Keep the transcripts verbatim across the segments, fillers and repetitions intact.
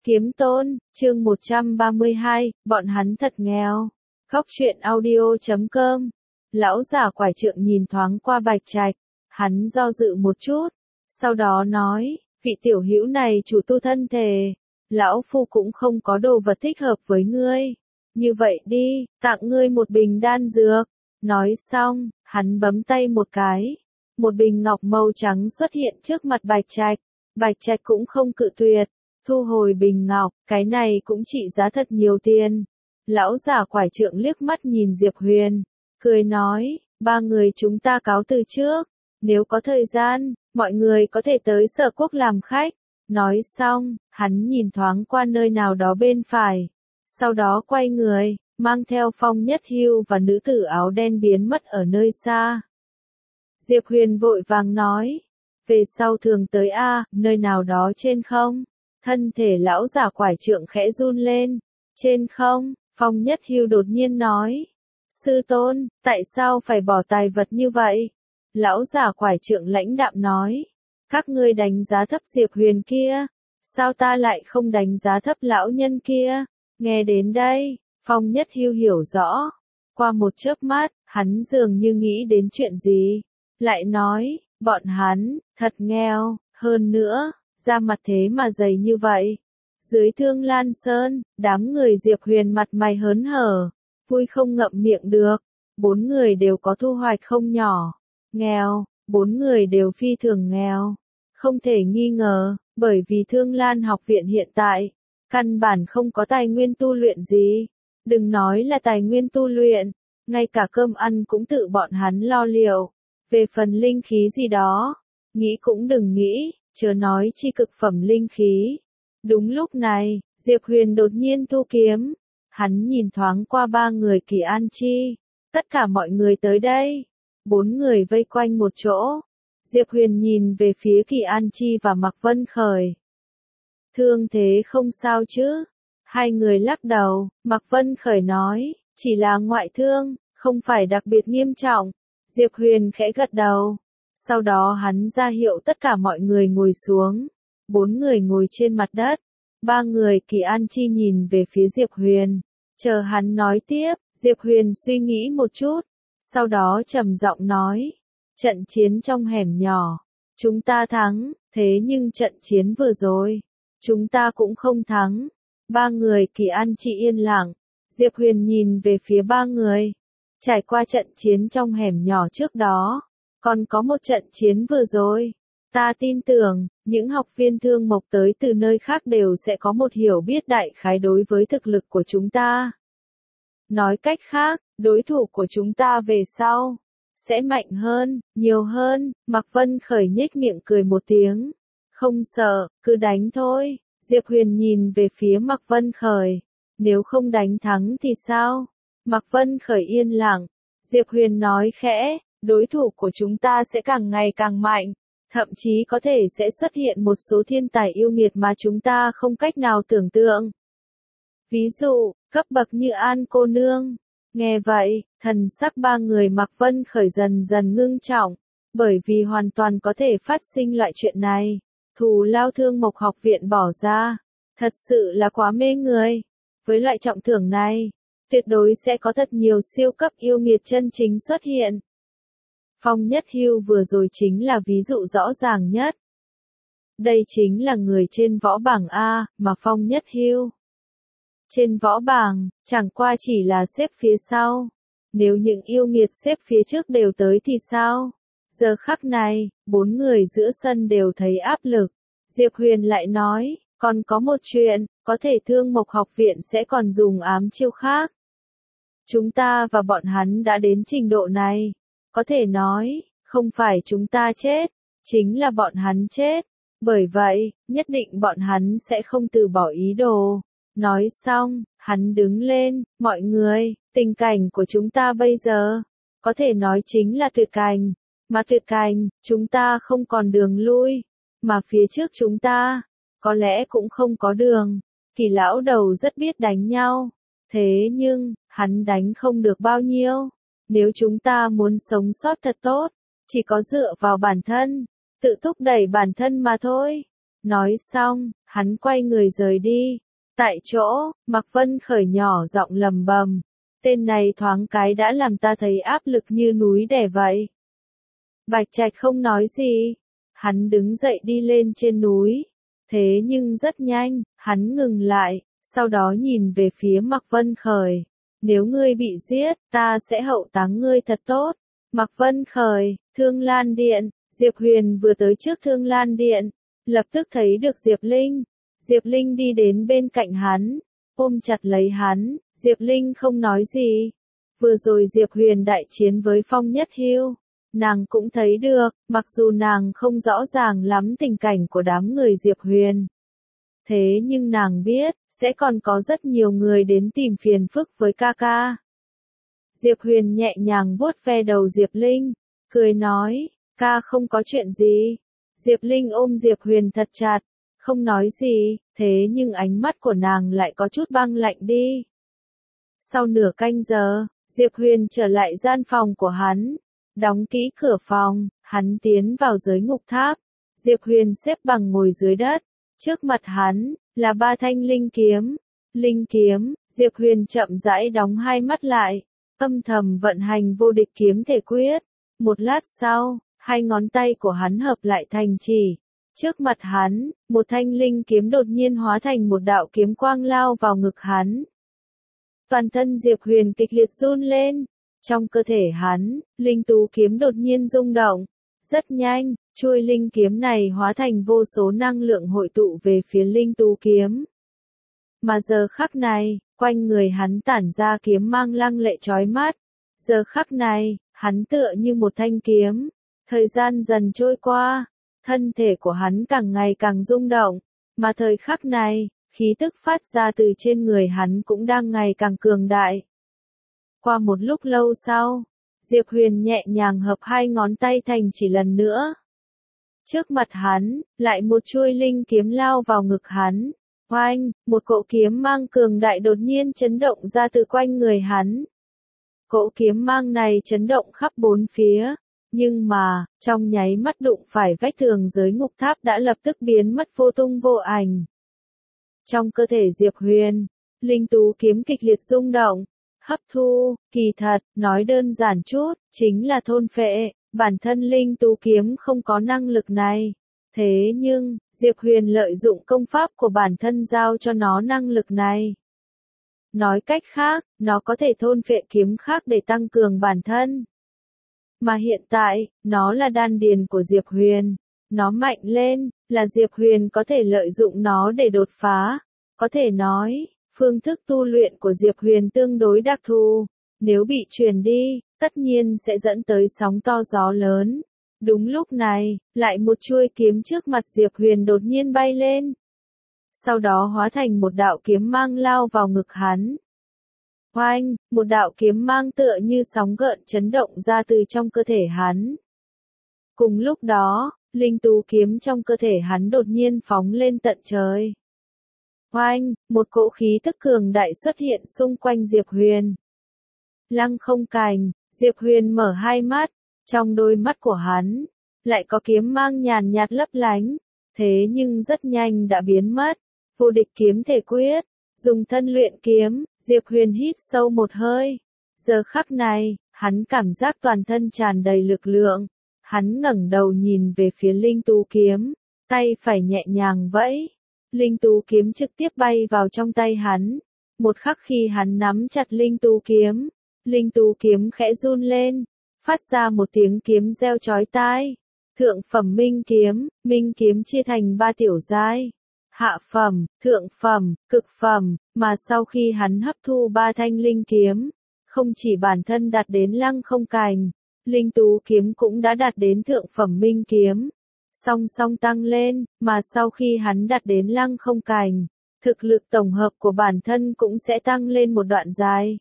Kiếm Tôn, chương một trăm ba mươi hai, bọn hắn thật nghèo. Khóc chuyện audio chấm com. Lão già quải trượng nhìn thoáng qua Bạch Trạch, hắn do dự một chút, sau đó nói, vị tiểu hữu này chủ tu thân thể, lão phu cũng không có đồ vật thích hợp với ngươi. Như vậy đi, tặng ngươi một bình đan dược. Nói xong, hắn bấm tay một cái. Một bình ngọc màu trắng xuất hiện trước mặt Bạch Trạch. Bạch Trạch cũng không cự tuyệt. Thu hồi bình ngọc, cái này cũng trị giá thật nhiều tiền. Lão già quải trượng liếc mắt nhìn Diệp Huyền, cười nói, ba người chúng ta cáo từ trước. Nếu có thời gian, mọi người có thể tới Sở Quốc làm khách. Nói xong, hắn nhìn thoáng qua nơi nào đó bên phải. Sau đó quay người, mang theo Phong Nhất Hưu và nữ tử áo đen biến mất ở nơi xa. Diệp Huyền vội vàng nói, về sau thường tới a, nơi nào đó trên không. Thân thể lão già quải trượng khẽ run lên. Trên không, Phong Nhất Hưu đột nhiên nói, sư tôn, tại sao phải bỏ tài vật như vậy? Lão già quải trượng lãnh đạm nói, các ngươi đánh giá thấp Diệp Huyền kia, sao ta lại không đánh giá thấp lão nhân kia? Nghe đến đây, Phong Nhất Hưu hiểu rõ. Qua một chớp mắt, hắn dường như nghĩ đến chuyện gì. Lại nói, bọn hắn, thật nghèo, hơn nữa, da mặt thế mà dày như vậy. Dưới Thương Lan Sơn, đám người Diệp Huyền mặt mày hớn hở, vui không ngậm miệng được. Bốn người đều có thu hoạch không nhỏ. Nghèo, bốn người đều phi thường nghèo. Không thể nghi ngờ, bởi vì Thương Lan học viện hiện tại, căn bản không có tài nguyên tu luyện gì. Đừng nói là tài nguyên tu luyện, ngay cả cơm ăn cũng tự bọn hắn lo liệu. Về phần linh khí gì đó, nghĩ cũng đừng nghĩ, chớ nói chi cực phẩm linh khí. Đúng lúc này, Diệp Huyền đột nhiên thu kiếm. Hắn nhìn thoáng qua ba người Kỳ An Chi. Tất cả mọi người tới đây. Bốn người vây quanh một chỗ. Diệp Huyền nhìn về phía Kỳ An Chi và Mạc Vân Khởi. Thương thế không sao chứ? Hai người lắc đầu. Mạc Vân Khởi nói, chỉ là ngoại thương, không phải đặc biệt nghiêm trọng. Diệp Huyền khẽ gật đầu. Sau đó hắn ra hiệu tất cả mọi người ngồi xuống. Bốn người ngồi trên mặt đất. Ba người Kỳ An Chi nhìn về phía Diệp Huyền. Chờ hắn nói tiếp, Diệp Huyền suy nghĩ một chút. Sau đó trầm giọng nói. Trận chiến trong hẻm nhỏ. Chúng ta thắng, thế nhưng trận chiến vừa rồi, chúng ta cũng không thắng. Ba người Kỳ An Chi yên lặng. Diệp Huyền nhìn về phía ba người. Trải qua trận chiến trong hẻm nhỏ trước đó, còn có một trận chiến vừa rồi. Ta tin tưởng, những học viên Thương Mộc tới từ nơi khác đều sẽ có một hiểu biết đại khái đối với thực lực của chúng ta. Nói cách khác, đối thủ của chúng ta về sau sẽ mạnh hơn, nhiều hơn. Mạc Vân Khởi nhếch miệng cười một tiếng. Không sợ, cứ đánh thôi. Diệp Huyền nhìn về phía Mạc Vân Khởi. Nếu không đánh thắng thì sao? Mạc Vân Khởi yên lặng. Diệp Huyền nói khẽ, đối thủ của chúng ta sẽ càng ngày càng mạnh. Thậm chí có thể sẽ xuất hiện một số thiên tài yêu nghiệt mà chúng ta không cách nào tưởng tượng. Ví dụ, cấp bậc như An cô nương. Nghe vậy, thần sắc ba người Mạc Vân Khởi dần dần ngưng trọng. Bởi vì hoàn toàn có thể phát sinh loại chuyện này. Thù lao Thương Mộc học viện bỏ ra. Thật sự là quá mê người. Với loại trọng thưởng này, tuyệt đối sẽ có thật nhiều siêu cấp yêu nghiệt chân chính xuất hiện. Phong Nhất Hưu vừa rồi chính là ví dụ rõ ràng nhất. Đây chính là người trên võ bảng A, mà Phong Nhất Hưu. Trên võ bảng, chẳng qua chỉ là xếp phía sau. Nếu những yêu nghiệt xếp phía trước đều tới thì sao? Giờ khắc này, bốn người giữa sân đều thấy áp lực. Diệp Huyền lại nói, còn có một chuyện, có thể Thương Mộc học viện sẽ còn dùng ám chiêu khác. Chúng ta và bọn hắn đã đến trình độ này. Có thể nói, không phải chúng ta chết, chính là bọn hắn chết. Bởi vậy, nhất định bọn hắn sẽ không từ bỏ ý đồ. Nói xong, hắn đứng lên, mọi người, tình cảnh của chúng ta bây giờ, có thể nói chính là tuyệt cảnh. Mà tuyệt cảnh, chúng ta không còn đường lui. Mà phía trước chúng ta, có lẽ cũng không có đường. Kỳ lão đầu rất biết đánh nhau. Thế nhưng, hắn đánh không được bao nhiêu. Nếu chúng ta muốn sống sót thật tốt, chỉ có dựa vào bản thân, tự thúc đẩy bản thân mà thôi. Nói xong, hắn quay người rời đi. Tại chỗ, Mạc Vân Khởi nhỏ giọng lầm bầm. Tên này thoáng cái đã làm ta thấy áp lực như núi đè vậy. Bạch Trạch không nói gì. Hắn đứng dậy đi lên trên núi. Thế nhưng rất nhanh, hắn ngừng lại, sau đó nhìn về phía Mạc Vân Khởi. Nếu ngươi bị giết, ta sẽ hậu táng ngươi thật tốt. Mạc Vân Khởi, Thương Lan Điện. Diệp Huyền vừa tới trước Thương Lan Điện, lập tức thấy được Diệp Linh. Diệp Linh đi đến bên cạnh hắn, ôm chặt lấy hắn. Diệp Linh không nói gì. Vừa rồi Diệp Huyền đại chiến với Phong Nhất Hưu, nàng cũng thấy được, mặc dù nàng không rõ ràng lắm tình cảnh của đám người Diệp Huyền. Thế nhưng nàng biết, sẽ còn có rất nhiều người đến tìm phiền phức với ca ca. Diệp Huyền nhẹ nhàng vuốt ve đầu Diệp Linh, cười nói, ca không có chuyện gì. Diệp Linh ôm Diệp Huyền thật chặt, không nói gì, thế nhưng ánh mắt của nàng lại có chút băng lạnh đi. Sau nửa canh giờ, Diệp Huyền trở lại gian phòng của hắn, đóng kỹ cửa phòng, hắn tiến vào dưới ngục tháp. Diệp Huyền xếp bằng ngồi dưới đất, trước mặt hắn là ba thanh linh kiếm. Linh kiếm, Diệp Huyền chậm rãi đóng hai mắt lại, âm thầm vận hành vô địch kiếm thể quyết. Một lát sau, hai ngón tay của hắn hợp lại thành chỉ. Trước mặt hắn, một thanh linh kiếm đột nhiên hóa thành một đạo kiếm quang lao vào ngực hắn. Toàn thân Diệp Huyền kịch liệt run lên. Trong cơ thể hắn, linh tú kiếm đột nhiên rung động. Rất nhanh, chuôi linh kiếm này hóa thành vô số năng lượng hội tụ về phía linh tú kiếm. Mà giờ khắc này, quanh người hắn tản ra kiếm mang lăng lệ chói mắt. Giờ khắc này, hắn tựa như một thanh kiếm. Thời gian dần trôi qua, thân thể của hắn càng ngày càng rung động. Mà thời khắc này, khí tức phát ra từ trên người hắn cũng đang ngày càng cường đại. Qua một lúc lâu sau, Diệp Huyền nhẹ nhàng hợp hai ngón tay thành chỉ lần nữa. Trước mặt hắn, lại một chuôi linh kiếm lao vào ngực hắn. Oanh, một cỗ kiếm mang cường đại đột nhiên chấn động ra từ quanh người hắn. Cỗ kiếm mang này chấn động khắp bốn phía, nhưng mà, trong nháy mắt đụng phải vách tường dưới ngục tháp đã lập tức biến mất vô tung vô ảnh. Trong cơ thể Diệp Huyền, linh tú kiếm kịch liệt rung động, hấp thu, kỳ thật, nói đơn giản chút, chính là thôn phệ. Bản thân linh tú kiếm không có năng lực này. Thế nhưng, Diệp Huyền lợi dụng công pháp của bản thân giao cho nó năng lực này. Nói cách khác, nó có thể thôn phệ kiếm khác để tăng cường bản thân. Mà hiện tại, nó là đan điền của Diệp Huyền. Nó mạnh lên, là Diệp Huyền có thể lợi dụng nó để đột phá. Có thể nói, phương thức tu luyện của Diệp Huyền tương đối đặc thù. Nếu bị truyền đi, tất nhiên sẽ dẫn tới sóng to gió lớn. Đúng lúc này, lại một chuôi kiếm trước mặt Diệp Huyền đột nhiên bay lên. Sau đó hóa thành một đạo kiếm mang lao vào ngực hắn. Oanh, một đạo kiếm mang tựa như sóng gợn chấn động ra từ trong cơ thể hắn. Cùng lúc đó, linh tú kiếm trong cơ thể hắn đột nhiên phóng lên tận trời. Oanh, một cỗ khí tức cường đại xuất hiện xung quanh Diệp Huyền. Lăng không cành, Diệp Huyền mở hai mắt, trong đôi mắt của hắn, lại có kiếm mang nhàn nhạt lấp lánh, thế nhưng rất nhanh đã biến mất. Vô địch kiếm thể quyết, dùng thân luyện kiếm, Diệp Huyền hít sâu một hơi. Giờ khắc này, hắn cảm giác toàn thân tràn đầy lực lượng. Hắn ngẩng đầu nhìn về phía linh tú kiếm, tay phải nhẹ nhàng vẫy. Linh tú kiếm trực tiếp bay vào trong tay hắn. Một khắc khi hắn nắm chặt linh tú kiếm, linh tú kiếm khẽ run lên, phát ra một tiếng kiếm reo chói tai. Thượng phẩm minh kiếm, minh kiếm chia thành ba tiểu giai. Hạ phẩm, thượng phẩm, cực phẩm, mà sau khi hắn hấp thu ba thanh linh kiếm, không chỉ bản thân đạt đến lăng không cành, linh tú kiếm cũng đã đạt đến thượng phẩm minh kiếm. Song song tăng lên, mà sau khi hắn đạt đến lăng không cành, thực lực tổng hợp của bản thân cũng sẽ tăng lên một đoạn dài.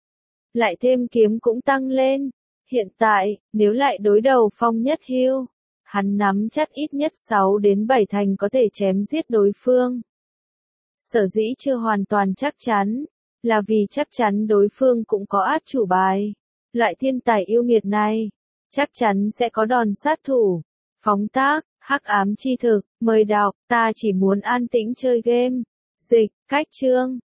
Lại thêm kiếm cũng tăng lên. Hiện tại, nếu lại đối đầu Phong Nhất Hưu, hắn nắm chắc ít nhất sáu đến bảy thành có thể chém giết đối phương. Sở dĩ chưa hoàn toàn chắc chắn, là vì chắc chắn đối phương cũng có át chủ bài. Loại thiên tài yêu nghiệt này, chắc chắn sẽ có đòn sát thủ. Phóng tác, Hắc ám chi thực, mời đọc, ta chỉ muốn an tĩnh chơi game. Dịch, cách chương.